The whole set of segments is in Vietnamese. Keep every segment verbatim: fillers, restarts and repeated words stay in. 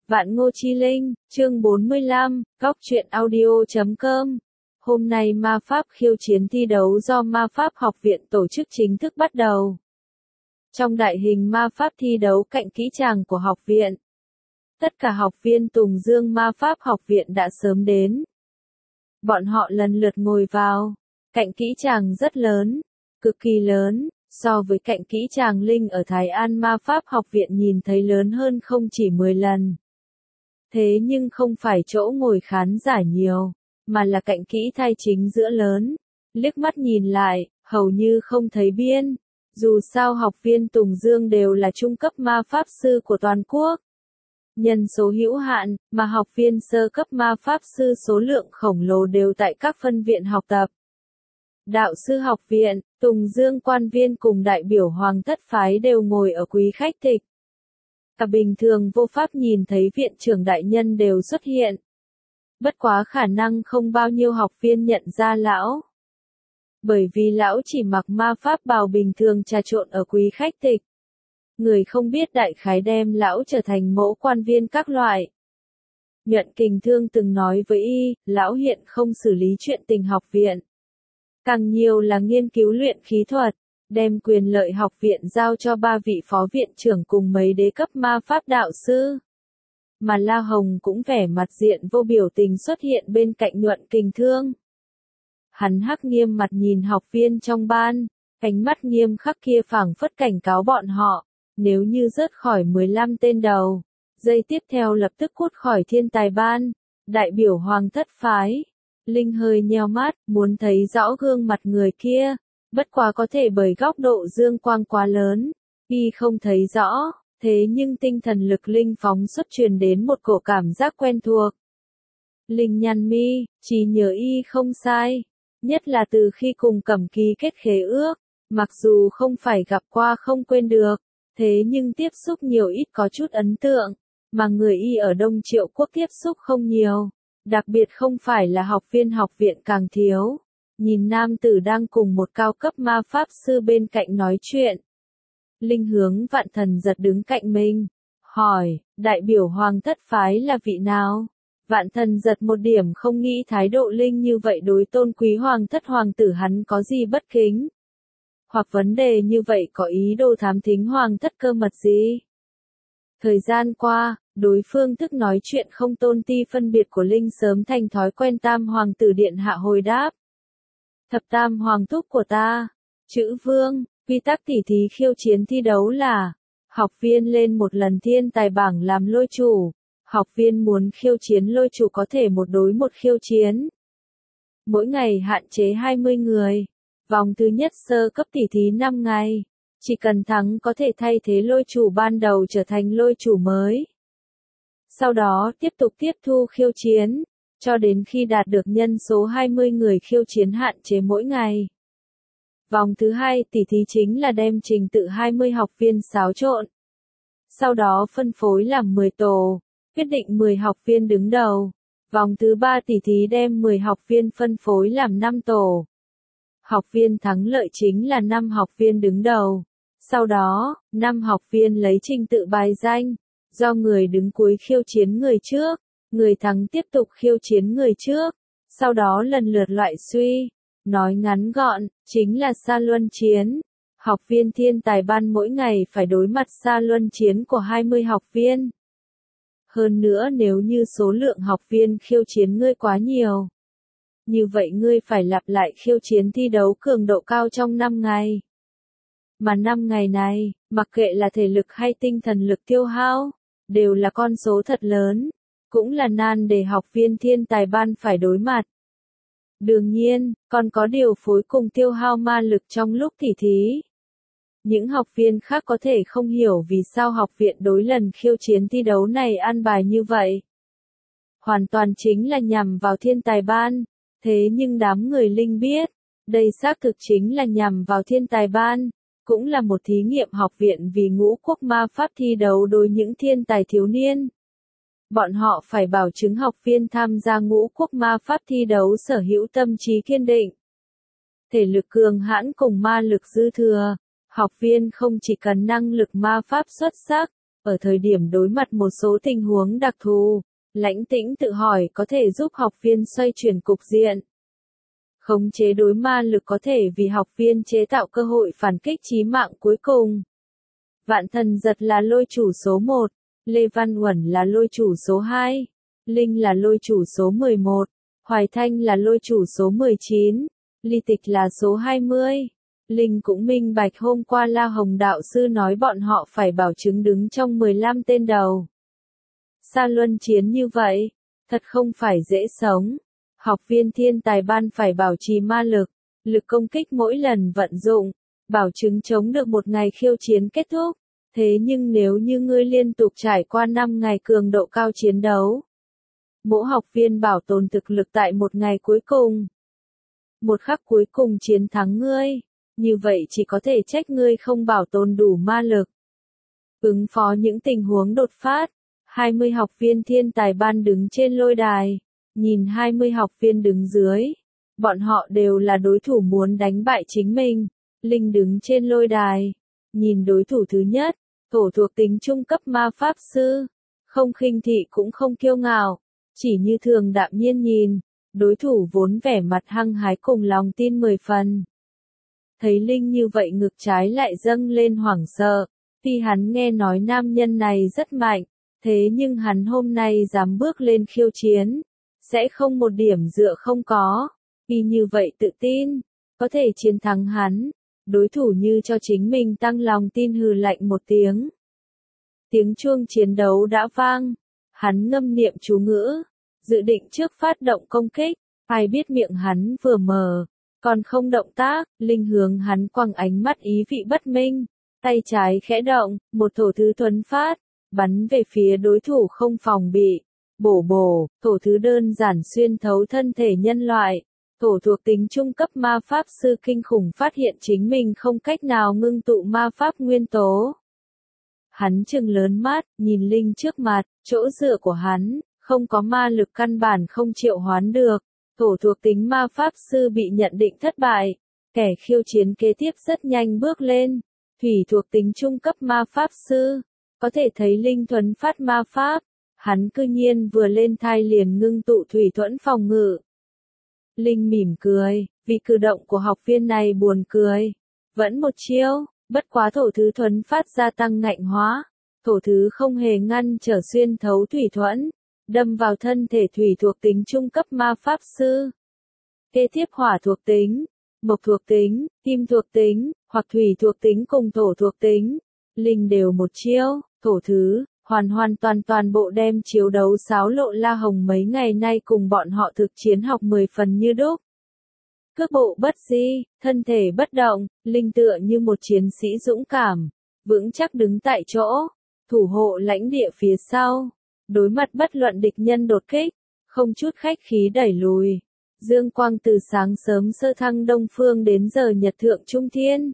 Vạn Ngô Chi Linh, chương bốn mươi lăm, góc truyện audio chấm com. Hôm nay ma pháp khiêu chiến thi đấu do Ma Pháp Học viện tổ chức chính thức bắt đầu. Trong đại hình ma pháp thi đấu cạnh kỹ tràng của học viện, tất cả học viên Tùng Dương Ma Pháp Học viện đã sớm đến. Bọn họ lần lượt ngồi vào. Cạnh kỹ tràng rất lớn, cực kỳ lớn, so với cạnh kỹ tràng Linh ở Thái An Ma Pháp Học viện nhìn thấy lớn hơn không chỉ mười lần. Thế nhưng không phải chỗ ngồi khán giả nhiều, mà là cạnh kỹ thai chính giữa lớn. Liếc mắt nhìn lại, hầu như không thấy biên. Dù sao học viên Tùng Dương đều là trung cấp ma pháp sư của toàn quốc. Nhân số hữu hạn, mà học viên sơ cấp ma pháp sư số lượng khổng lồ đều tại các phân viện học tập. Đạo sư học viện, Tùng Dương quan viên cùng đại biểu hoàng thất phái đều ngồi ở quý khách tịch. Cả bình thường vô pháp nhìn thấy viện trưởng đại nhân đều xuất hiện. Bất quá khả năng không bao nhiêu học viên nhận ra lão. Bởi vì lão chỉ mặc ma pháp bào bình thường trà trộn ở quý khách tịch. Người không biết đại khái đem lão trở thành mẫu quan viên các loại. Nhuận Kình Thương từng nói với y, lão hiện không xử lý chuyện tình học viện. Càng nhiều là nghiên cứu luyện khí thuật, đem quyền lợi học viện giao cho ba vị phó viện trưởng cùng mấy đế cấp ma pháp đạo sư. Mà La Hồng cũng vẻ mặt diện vô biểu tình xuất hiện bên cạnh Nhuận Kình Thương. Hắn hắc nghiêm mặt nhìn học viên trong ban, ánh mắt nghiêm khắc kia phảng phất cảnh cáo bọn họ, nếu như rớt khỏi mười lăm tên đầu, giây tiếp theo lập tức cút khỏi thiên tài ban, đại biểu hoàng thất phái. Linh hơi nheo mắt, muốn thấy rõ gương mặt người kia, bất quá có thể bởi góc độ dương quang quá lớn, y không thấy rõ, thế nhưng tinh thần lực Linh phóng xuất truyền đến một cổ cảm giác quen thuộc. Linh nhăn mi, chỉ nhớ y không sai, nhất là từ khi cùng Cẩm Kỳ kết khế ước, mặc dù không phải gặp qua không quên được, thế nhưng tiếp xúc nhiều ít có chút ấn tượng, mà người y ở Đông Triệu Quốc tiếp xúc không nhiều. Đặc biệt không phải là học viên học viện càng thiếu. Nhìn nam tử đang cùng một cao cấp ma pháp sư bên cạnh nói chuyện. Linh hướng Vạn Thần Giật đứng cạnh mình. Hỏi, đại biểu hoàng thất phái là vị nào? Vạn Thần Giật một điểm không nghĩ thái độ Linh như vậy đối tôn quý hoàng thất hoàng tử hắn có gì bất kính. Hoặc vấn đề như vậy có ý đồ thám thính hoàng thất cơ mật gì? Thời gian qua, đối phương thức nói chuyện không tôn ti phân biệt của Linh sớm thành thói quen. Tam hoàng tử điện hạ hồi đáp. Thập tam hoàng thúc của ta. Chữ vương, quy tắc tỉ thí khiêu chiến thi đấu là, học viên lên một lần thiên tài bảng làm lôi chủ. Học viên muốn khiêu chiến lôi chủ có thể một đối một khiêu chiến. Mỗi ngày hạn chế hai mươi người. Vòng thứ nhất sơ cấp tỉ thí năm ngày. Chỉ cần thắng có thể thay thế lôi chủ ban đầu trở thành lôi chủ mới. Sau đó tiếp tục tiếp thu khiêu chiến, cho đến khi đạt được nhân số hai mươi người khiêu chiến hạn chế mỗi ngày. Vòng thứ hai tỉ thí chính là đem trình tự hai mươi học viên xáo trộn. Sau đó phân phối làm mười tổ, quyết định mười học viên đứng đầu. Vòng thứ ba tỉ thí đem mười học viên phân phối làm năm tổ. Học viên thắng lợi chính là năm học viên đứng đầu. Sau đó, năm học viên lấy trình tự bài danh, do người đứng cuối khiêu chiến người trước, người thắng tiếp tục khiêu chiến người trước, sau đó lần lượt loại suy. Nói ngắn gọn, chính là sa luân chiến. Học viên thiên tài ban mỗi ngày phải đối mặt sa luân chiến của hai mươi học viên. Hơn nữa nếu như số lượng học viên khiêu chiến ngươi quá nhiều, như vậy ngươi phải lặp lại khiêu chiến thi đấu cường độ cao trong năm ngày. Mà năm ngày này, mặc kệ là thể lực hay tinh thần lực tiêu hao, đều là con số thật lớn, cũng là nan để học viên thiên tài ban phải đối mặt. Đương nhiên, còn có điều phối cùng tiêu hao ma lực trong lúc tỉ thí. Những học viên khác có thể không hiểu vì sao học viện đối lần khiêu chiến thi đấu này an bài như vậy. Hoàn toàn chính là nhằm vào thiên tài ban, thế nhưng đám người Linh biết, đây xác thực chính là nhằm vào thiên tài ban. Cũng là một thí nghiệm học viện vì ngũ quốc ma pháp thi đấu đối những thiên tài thiếu niên. Bọn họ phải bảo chứng học viên tham gia ngũ quốc ma pháp thi đấu sở hữu tâm trí kiên định. Thể lực cường hãn cùng ma lực dư thừa. Học viên không chỉ cần năng lực ma pháp xuất sắc, Ở thời điểm đối mặt một số tình huống đặc thù, Lãnh Tĩnh tự hỏi có thể giúp học viên xoay chuyển cục diện. Khống chế đối ma lực có thể vì học viên chế tạo cơ hội phản kích chí mạng cuối cùng. Vạn Thần Giật là lôi chủ số một, Lê Văn Uẩn là lôi chủ số hai, Linh là lôi chủ số mười một, Hoài Thanh là lôi chủ số mười chín, Ly Tịch là số hai mươi. Linh cũng minh bạch hôm qua La Hồng đạo sư nói bọn họ phải bảo chứng đứng trong mười lăm tên đầu. Sa luân chiến như vậy, thật không phải dễ sống. Học viên thiên tài ban phải bảo trì ma lực, lực công kích mỗi lần vận dụng, bảo chứng chống được một ngày khiêu chiến kết thúc. Thế nhưng nếu như ngươi liên tục trải qua năm ngày cường độ cao chiến đấu, mỗi học viên bảo tồn thực lực tại một ngày cuối cùng, một khắc cuối cùng chiến thắng ngươi, như vậy chỉ có thể trách ngươi không bảo tồn đủ ma lực. Ứng phó những tình huống đột phát, hai mươi học viên thiên tài ban đứng trên lôi đài, nhìn hai mươi học viên đứng dưới, bọn họ đều là đối thủ muốn đánh bại chính mình. Linh đứng trên lôi đài, nhìn đối thủ thứ nhất, thổ thuộc tính trung cấp ma pháp sư, không khinh thị cũng không kiêu ngạo, chỉ như thường đạm nhiên nhìn, đối thủ vốn vẻ mặt hăng hái cùng lòng tin mười phần. Thấy Linh như vậy ngực trái lại dâng lên hoảng sợ, vì hắn nghe nói nam nhân này rất mạnh, thế nhưng hắn hôm nay dám bước lên khiêu chiến, sẽ không một điểm dựa không có, vì như vậy tự tin, có thể chiến thắng hắn, đối thủ như cho chính mình tăng lòng tin hừ lạnh một tiếng. Tiếng chuông chiến đấu đã vang, hắn ngâm niệm chú ngữ, dự định trước phát động công kích, ai biết miệng hắn vừa mở, còn không động tác, Linh hướng hắn quăng ánh mắt ý vị bất minh, tay trái khẽ động, một thổ thứ thuấn phát, bắn về phía đối thủ không phòng bị, bổ bổ, thổ thứ đơn giản xuyên thấu thân thể nhân loại, thổ thuộc tính trung cấp ma pháp sư kinh khủng phát hiện chính mình không cách nào ngưng tụ ma pháp nguyên tố. Hắn trừng lớn mắt, nhìn Linh trước mặt, chỗ dựa của hắn, không có ma lực căn bản không triệu hoán được. Thổ thuộc tính ma pháp sư bị nhận định thất bại, kẻ khiêu chiến kế tiếp rất nhanh bước lên. Thủy thuộc tính trung cấp ma pháp sư, có thể thấy Linh thuấn phát ma pháp, hắn cư nhiên vừa lên thai liền ngưng tụ thủy thuẫn phòng ngự. Linh mỉm cười, vì cử động của học viên này buồn cười. Vẫn một chiêu, bất quá thổ thứ thuấn phát gia tăng ngạnh hóa, thổ thứ không hề ngăn trở xuyên thấu thủy thuẫn, đâm vào thân thể thủy thuộc tính trung cấp ma pháp sư. Kế tiếp hỏa thuộc tính, mộc thuộc tính, kim thuộc tính, hoặc thủy thuộc tính cùng thổ thuộc tính. Linh đều một chiêu, thổ thứ, hoàn hoàn toàn toàn bộ đem chiếu đấu xáo lộ La Hồng mấy ngày nay cùng bọn họ thực chiến học mười phần như đúc. Cước bộ bất di, thân thể bất động, Linh tựa như một chiến sĩ dũng cảm, vững chắc đứng tại chỗ, thủ hộ lãnh địa phía sau. Đối mặt bất luận địch nhân đột kích, không chút khách khí đẩy lùi. Dương quang từ sáng sớm sơ thăng đông phương đến giờ nhật thượng trung thiên.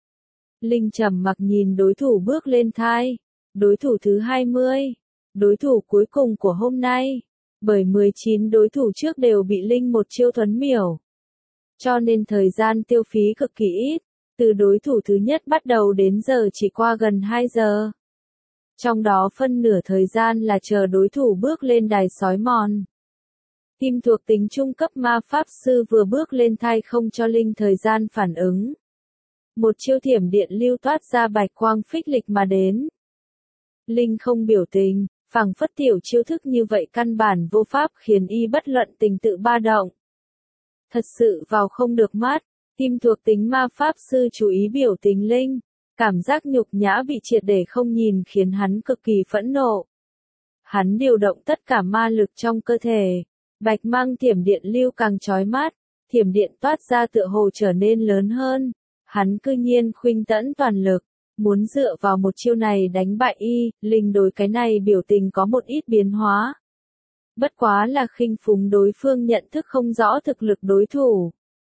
Linh trầm mặc nhìn đối thủ bước lên thai. Đối thủ thứ hai mươi. Đối thủ cuối cùng của hôm nay. Bởi mười chín đối thủ trước đều bị Linh một chiêu thuấn miểu. Cho nên thời gian tiêu phí cực kỳ ít. Từ đối thủ thứ nhất bắt đầu đến giờ chỉ qua gần hai giờ. Trong đó phân nửa thời gian là chờ đối thủ bước lên đài sói mòn. Kim thuộc tính trung cấp ma pháp sư vừa bước lên thai không cho Linh thời gian phản ứng. Một chiêu thiểm điện lưu toát ra bạch quang phích lịch mà đến. Linh không biểu tình, phảng phất tiểu chiêu thức như vậy căn bản vô pháp khiến y bất luận tình tự ba động. Thật sự vào không được mắt, kim thuộc tính ma pháp sư chú ý biểu tình Linh. Cảm giác nhục nhã bị triệt để không nhìn khiến hắn cực kỳ phẫn nộ. Hắn điều động tất cả ma lực trong cơ thể. Bạch mang thiểm điện lưu càng chói mắt. Thiểm điện toát ra tựa hồ trở nên lớn hơn. Hắn cư nhiên khuynh tẫn toàn lực. Muốn dựa vào một chiêu này đánh bại y. Linh đối cái này biểu tình có một ít biến hóa. Bất quá là khinh phúng đối phương nhận thức không rõ thực lực đối thủ.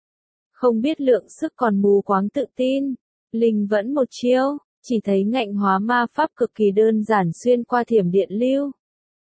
Không biết lượng sức còn mù quáng tự tin. Linh vẫn một chiêu, chỉ thấy ngạnh hóa ma pháp cực kỳ đơn giản xuyên qua thiểm điện lưu.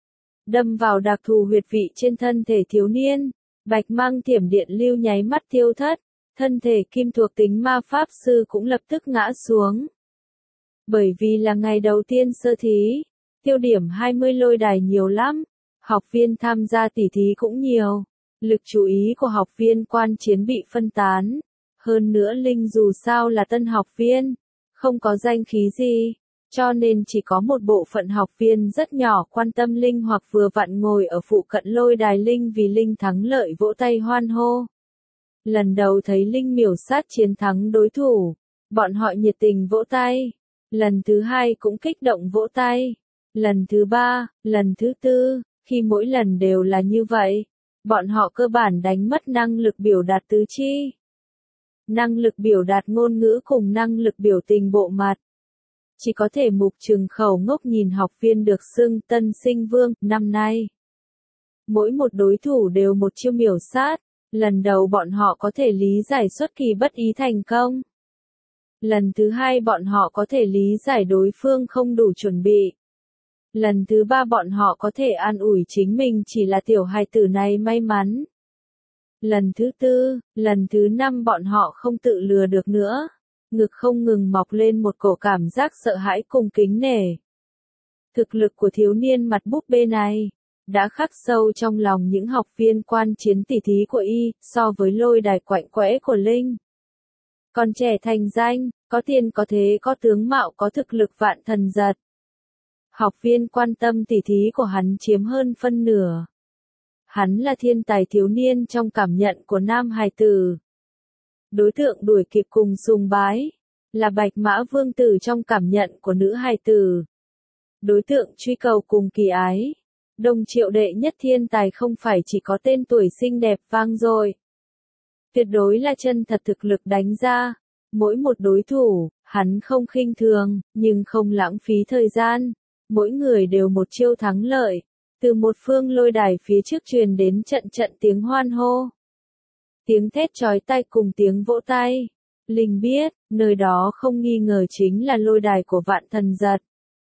Đâm vào đặc thù huyệt vị trên thân thể thiếu niên, bạch mang thiểm điện lưu nháy mắt tiêu thất, thân thể kim thuộc tính ma pháp sư cũng lập tức ngã xuống. Bởi vì là ngày đầu tiên sơ thí, tiêu điểm hai mươi lôi đài nhiều lắm, học viên tham gia tỉ thí cũng nhiều, lực chú ý của học viên quan chiến bị phân tán. Hơn nữa Linh dù sao là tân học viên, không có danh khí gì, cho nên chỉ có một bộ phận học viên rất nhỏ quan tâm Linh hoặc vừa vặn ngồi ở phụ cận lôi đài Linh vì Linh thắng lợi vỗ tay hoan hô. Lần đầu thấy Linh miểu sát chiến thắng đối thủ, bọn họ nhiệt tình vỗ tay. Lần thứ hai cũng kích động vỗ tay. Lần thứ ba, lần thứ tư, khi mỗi lần đều là như vậy, bọn họ cơ bản đánh mất năng lực biểu đạt tứ chi. Năng lực biểu đạt ngôn ngữ cùng năng lực biểu tình bộ mặt. Chỉ có thể mục trừng khẩu ngốc nhìn học viên được xưng tân sinh vương năm nay. Mỗi một đối thủ đều một chiêu miểu sát, lần đầu bọn họ có thể lý giải xuất kỳ bất ý thành công. Lần thứ hai bọn họ có thể lý giải đối phương không đủ chuẩn bị. Lần thứ ba bọn họ có thể an ủi chính mình chỉ là tiểu hài tử này may mắn. Lần thứ tư, lần thứ năm bọn họ không tự lừa được nữa. Ngực không ngừng mọc lên một cổ cảm giác sợ hãi cùng kính nể. Thực lực của thiếu niên mặt búp bê này đã khắc sâu trong lòng những học viên quan chiến tỉ thí của y, so với lôi đài quạnh quẽ của Linh. Còn trẻ thành danh, có tiền có thế có tướng mạo có thực lực vạn thần giật. Học viên quan tâm tỉ thí của hắn chiếm hơn phân nửa. Hắn là thiên tài thiếu niên trong cảm nhận của nam hài tử. Đối tượng đuổi kịp cùng sùng bái, là bạch mã vương tử trong cảm nhận của nữ hài tử. Đối tượng truy cầu cùng kỳ ái, Đông Triệu đệ nhất thiên tài không phải chỉ có tên tuổi xinh đẹp vang dội. Tuyệt đối là chân thật thực lực đánh ra, mỗi một đối thủ, hắn không khinh thường, nhưng không lãng phí thời gian, mỗi người đều một chiêu thắng lợi. Từ một phương lôi đài phía trước truyền đến trận trận tiếng hoan hô. Tiếng thét chói tai cùng tiếng vỗ tay. Linh biết, nơi đó không nghi ngờ chính là lôi đài của vạn thần giật.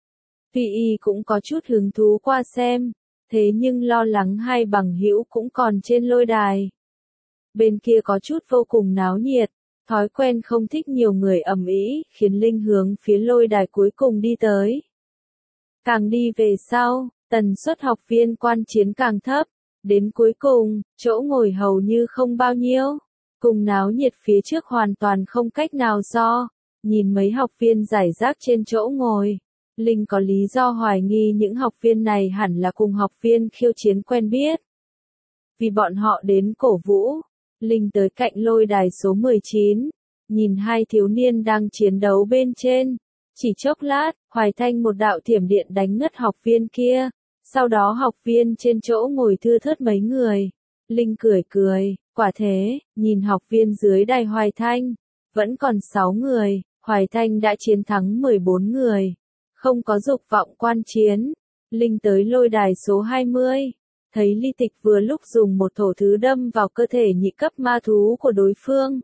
Tuy y cũng có chút hứng thú qua xem, thế nhưng lo lắng hai bằng hữu cũng còn trên lôi đài. Bên kia có chút vô cùng náo nhiệt, thói quen không thích nhiều người ầm ĩ, khiến Linh hướng phía lôi đài cuối cùng đi tới. Càng đi về sau, tần suất học viên quan chiến càng thấp, đến cuối cùng, chỗ ngồi hầu như không bao nhiêu, cùng náo nhiệt phía trước hoàn toàn không cách nào so, nhìn mấy học viên rải rác trên chỗ ngồi. Linh có lý do hoài nghi những học viên này hẳn là cùng học viên khiêu chiến quen biết. Vì bọn họ đến cổ vũ, Linh tới cạnh lôi đài số mười chín, nhìn hai thiếu niên đang chiến đấu bên trên. Chỉ chốc lát, Hoài Thanh một đạo thiểm điện đánh ngất học viên kia. Sau đó học viên trên chỗ ngồi thưa thớt mấy người. Linh cười cười, quả thế, nhìn học viên dưới đài Hoài Thanh. Vẫn còn sáu người, Hoài Thanh đã chiến thắng mười bốn người. Không có dục vọng quan chiến. Linh tới lôi đài số hai mươi. Thấy Ly Tịch vừa lúc dùng một thổ thứ đâm vào cơ thể nhị cấp ma thú của đối phương.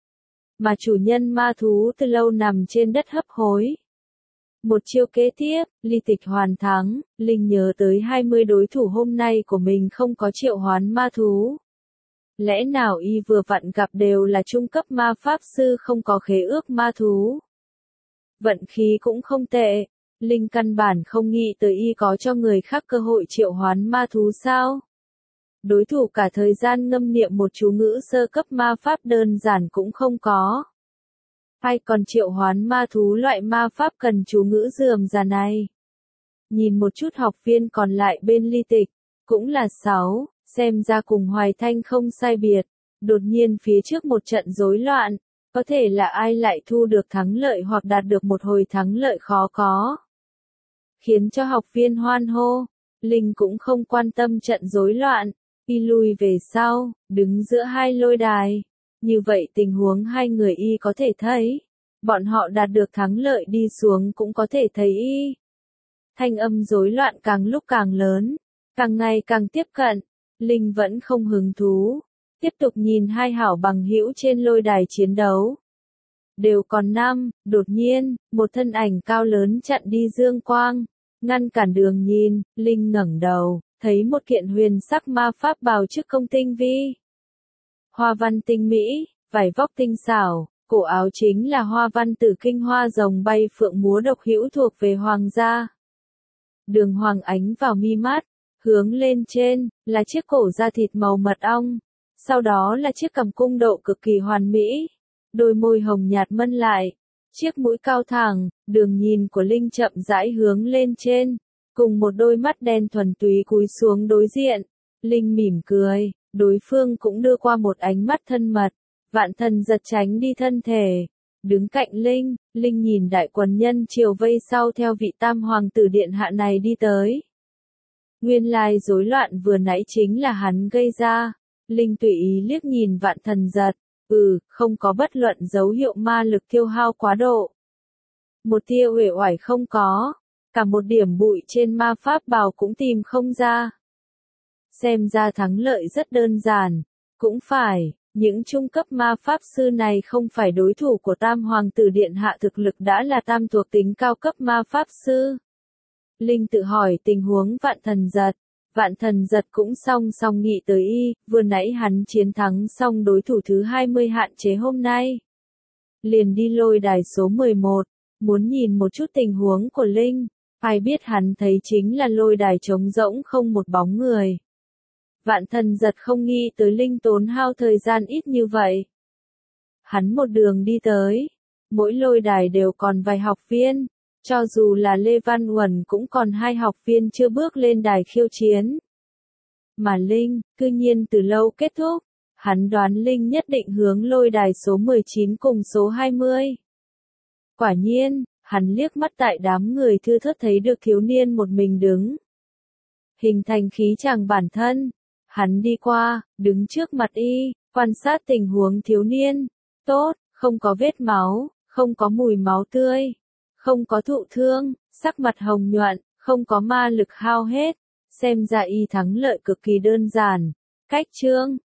Mà chủ nhân ma thú từ lâu nằm trên đất hấp hối. Một chiêu kế tiếp, Ly Tịch hoàn thắng, Linh nhớ tới hai mươi đối thủ hôm nay của mình không có triệu hoán ma thú. Lẽ nào y vừa vặn gặp đều là trung cấp ma pháp sư không có khế ước ma thú. Vận khí cũng không tệ, Linh căn bản không nghĩ tới y có cho người khác cơ hội triệu hoán ma thú sao. Đối thủ cả thời gian ngâm niệm một chú ngữ sơ cấp ma pháp đơn giản cũng không có. Hay còn triệu hoán ma thú loại ma pháp cần chú ngữ rườm rà này. Nhìn một chút học viên còn lại bên Ly Tịch, cũng là sáu, xem ra cùng Hoài Thanh không sai biệt. Đột nhiên phía trước một trận rối loạn, có thể là ai lại thu được thắng lợi hoặc đạt được một hồi thắng lợi khó có. Khiến cho học viên hoan hô, Linh cũng không quan tâm trận rối loạn, y lùi về sau, đứng giữa hai lôi đài. Như vậy tình huống hai người y có thể thấy, bọn họ đạt được thắng lợi đi xuống cũng có thể thấy y. Thanh âm rối loạn càng lúc càng lớn, càng ngày càng tiếp cận, Linh vẫn không hứng thú, tiếp tục nhìn hai hảo bằng hữu trên lôi đài chiến đấu. Đều còn năm, đột nhiên, một thân ảnh cao lớn chặn đi dương quang, ngăn cản đường nhìn, Linh ngẩng đầu, thấy một kiện huyền sắc ma pháp bào trước công tinh vi. Hoa văn tinh mỹ, vải vóc tinh xảo, Cổ áo chính là hoa văn tử kinh hoa rồng bay phượng múa độc hữu thuộc về hoàng gia. Đường hoàng ánh vào mi mắt, hướng lên trên, là chiếc cổ da thịt màu mật ong, sau đó là chiếc cằm cung độ cực kỳ hoàn mỹ, đôi môi hồng nhạt mân lại, chiếc mũi cao thẳng, đường nhìn của Linh chậm rãi hướng lên trên, cùng một đôi mắt đen thuần túy cúi xuống đối diện. Linh mỉm cười, đối phương cũng đưa qua một ánh mắt thân mật, Vạn Thần giật tránh đi thân thể. Đứng cạnh Linh, Linh nhìn đại quần nhân triều vây sau theo vị tam hoàng tử điện hạ này đi tới. Nguyên lai rối loạn vừa nãy chính là hắn gây ra. Linh tùy ý liếc nhìn Vạn Thần giật, ừ, không có bất luận dấu hiệu ma lực tiêu hao quá độ. Một tia uể oải không có, cả một điểm bụi trên ma pháp bào cũng tìm không ra. Xem ra thắng lợi rất đơn giản, cũng phải. Những trung cấp ma pháp sư này không phải đối thủ của tam hoàng tử điện hạ, thực lực đã là tam thuộc tính cao cấp ma pháp sư. Linh tự hỏi tình huống Vạn Thần giật. Vạn Thần giật cũng song song nghĩ tới y, vừa nãy hắn chiến thắng xong đối thủ thứ hai mươi hạn chế hôm nay. Liền đi lôi đài số mười một, muốn nhìn một chút tình huống của Linh, ai biết hắn thấy chính là lôi đài trống rỗng không một bóng người. Vạn Thần giật không nghĩ tới Linh tốn hao thời gian ít như vậy. Hắn một đường đi tới, mỗi lôi đài đều còn vài học viên, cho dù là Lê Văn Uẩn cũng còn hai học viên chưa bước lên đài khiêu chiến. Mà Linh, cư nhiên từ lâu kết thúc, hắn đoán Linh nhất định hướng lôi đài số mười chín cùng số hai mươi. Quả nhiên, hắn liếc mắt tại đám người thưa thớt thấy được thiếu niên một mình đứng. Hình thành khí chàng bản thân. Hắn đi qua, đứng trước mặt y, quan sát tình huống thiếu niên. Tốt, không có vết máu, không có mùi máu tươi, không có thụ thương, sắc mặt hồng nhuận, không có ma lực hao hết. Xem ra y thắng lợi cực kỳ đơn giản. Cách chương